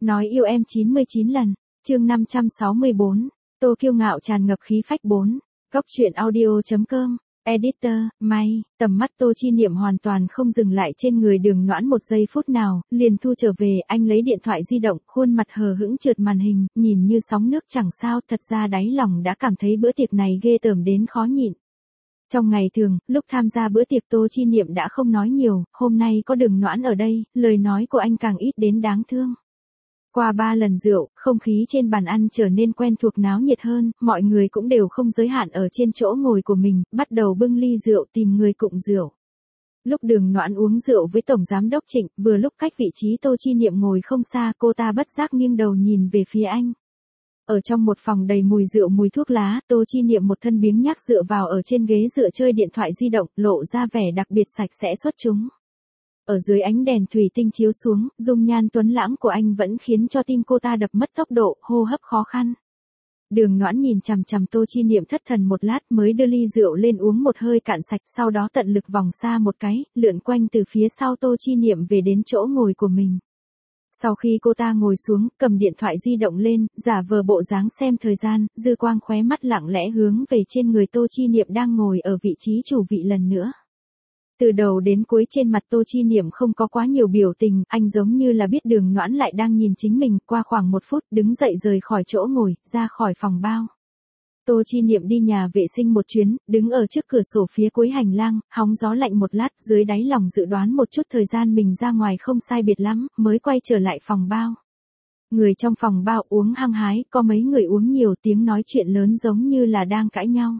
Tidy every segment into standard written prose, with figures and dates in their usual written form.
Nói yêu em 99 lần, chương 564, Tô kiêu ngạo tràn ngập khí phách 4, Góc truyện audio.com, Editor, May, tầm mắt Tô Chi Niệm hoàn toàn không dừng lại trên người Đường Noãn một giây phút nào, liền thu trở về, anh lấy điện thoại di động, khuôn mặt hờ hững trượt màn hình, nhìn như sóng nước chẳng sao, thật ra đáy lòng đã cảm thấy bữa tiệc này ghê tởm đến khó nhịn. Trong ngày thường, lúc tham gia bữa tiệc Tô Chi Niệm đã không nói nhiều, hôm nay có Đường Noãn ở đây, lời nói của anh càng ít đến đáng thương. Qua 3 lần rượu, không khí trên bàn ăn trở nên quen thuộc náo nhiệt hơn, mọi người cũng đều không giới hạn ở trên chỗ ngồi của mình, bắt đầu bưng ly rượu tìm người cụng rượu. Lúc Đường Noãn uống rượu với Tổng Giám Đốc Trịnh, vừa lúc cách vị trí Tô Chi Niệm ngồi không xa, cô ta bất giác nghiêng đầu nhìn về phía anh. Ở trong một phòng đầy mùi rượu mùi thuốc lá, Tô Chi Niệm một thân biếng nhác dựa vào ở trên ghế dựa chơi điện thoại di động, lộ ra vẻ đặc biệt sạch sẽ xuất chúng. Ở dưới ánh đèn thủy tinh chiếu xuống, dung nhan tuấn lãng của anh vẫn khiến cho tim cô ta đập mất tốc độ, hô hấp khó khăn. Đường Noãn nhìn chằm chằm Tô Chi Niệm thất thần một lát mới đưa ly rượu lên uống một hơi cạn sạch, sau đó tận lực vòng xa một cái, lượn quanh từ phía sau Tô Chi Niệm về đến chỗ ngồi của mình. Sau khi cô ta ngồi xuống, cầm điện thoại di động lên, giả vờ bộ dáng xem thời gian, dư quang khóe mắt lặng lẽ hướng về trên người Tô Chi Niệm đang ngồi ở vị trí chủ vị lần nữa. Từ đầu đến cuối trên mặt Tô Chi Niệm không có quá nhiều biểu tình, anh giống như là biết Đường Noãn lại đang nhìn chính mình, qua khoảng 1 phút, đứng dậy rời khỏi chỗ ngồi, ra khỏi phòng bao. Tô Chi Niệm đi nhà vệ sinh một chuyến, đứng ở trước cửa sổ phía cuối hành lang, hóng gió lạnh một lát, dưới đáy lòng dự đoán một chút thời gian mình ra ngoài không sai biệt lắm, mới quay trở lại phòng bao. Người trong phòng bao uống hăng hái, có mấy người uống nhiều, tiếng nói chuyện lớn giống như là đang cãi nhau.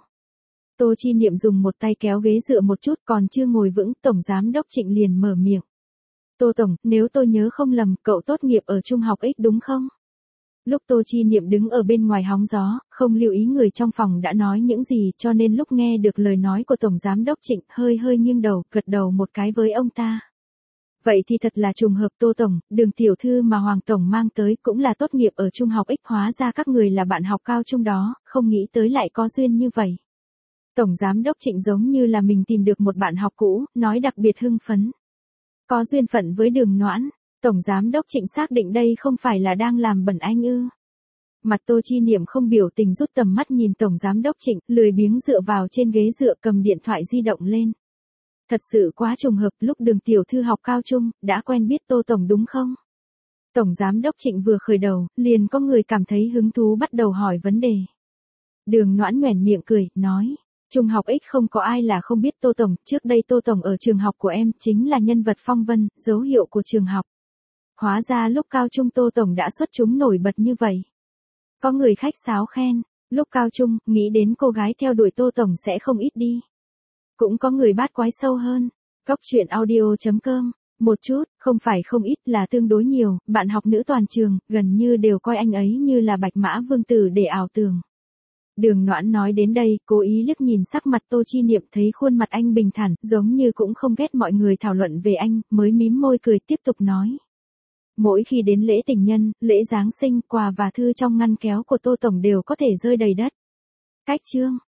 Tô Chi Niệm dùng một tay kéo ghế dựa một chút, còn chưa ngồi vững, Tổng Giám Đốc Trịnh liền mở miệng. Tô Tổng, nếu tôi nhớ không lầm, cậu tốt nghiệp ở Trung học X đúng không? Lúc Tô Chi Niệm đứng ở bên ngoài hóng gió, không lưu ý người trong phòng đã nói những gì, cho nên lúc nghe được lời nói của Tổng Giám Đốc Trịnh, hơi nghiêng đầu, gật đầu một cái với ông ta. Vậy thì thật là trùng hợp Tô Tổng, Đường tiểu thư mà Hoàng Tổng mang tới cũng là tốt nghiệp ở Trung học X, hóa ra các người là bạn học cao trung đó, không nghĩ tới lại có duyên như vậy. Tổng Giám Đốc Trịnh giống như là mình tìm được một bạn học cũ, nói đặc biệt hưng phấn. Có duyên phận với Đường Noãn, Tổng Giám Đốc Trịnh xác định đây không phải là đang làm bẩn anh ư. Mặt Tô Chi Niệm không biểu tình rút tầm mắt nhìn Tổng Giám Đốc Trịnh, lười biếng dựa vào trên ghế dựa cầm điện thoại di động lên. Thật sự quá trùng hợp, lúc Đường tiểu thư học cao trung, đã quen biết Tô Tổng đúng không? Tổng Giám Đốc Trịnh vừa khởi đầu, liền có người cảm thấy hứng thú bắt đầu hỏi vấn đề. Đường Noãn nhoẻn miệng cười, nói. Trung học X không có ai là không biết Tô Tổng, trước đây Tô Tổng ở trường học của em, chính là nhân vật phong vân, dấu hiệu của trường học. Hóa ra lúc cao trung Tô Tổng đã xuất chúng nổi bật như vậy. Có người khách sáo khen, lúc cao trung, nghĩ đến cô gái theo đuổi Tô Tổng sẽ không ít đi. Cũng có người bát quái sâu hơn. Góc truyện audio.com, một chút, không phải không ít là tương đối nhiều, bạn học nữ toàn trường, gần như đều coi anh ấy như là bạch mã vương tử để ảo tưởng. Đường Noãn nói đến đây, cố ý liếc nhìn sắc mặt Tô Chi Niệm, thấy khuôn mặt anh bình thản, giống như cũng không ghét mọi người thảo luận về anh, mới mím môi cười tiếp tục nói. Mỗi khi đến lễ tình nhân, lễ Giáng sinh, quà và thư trong ngăn kéo của Tô Tổng đều có thể rơi đầy đất. Cách chương.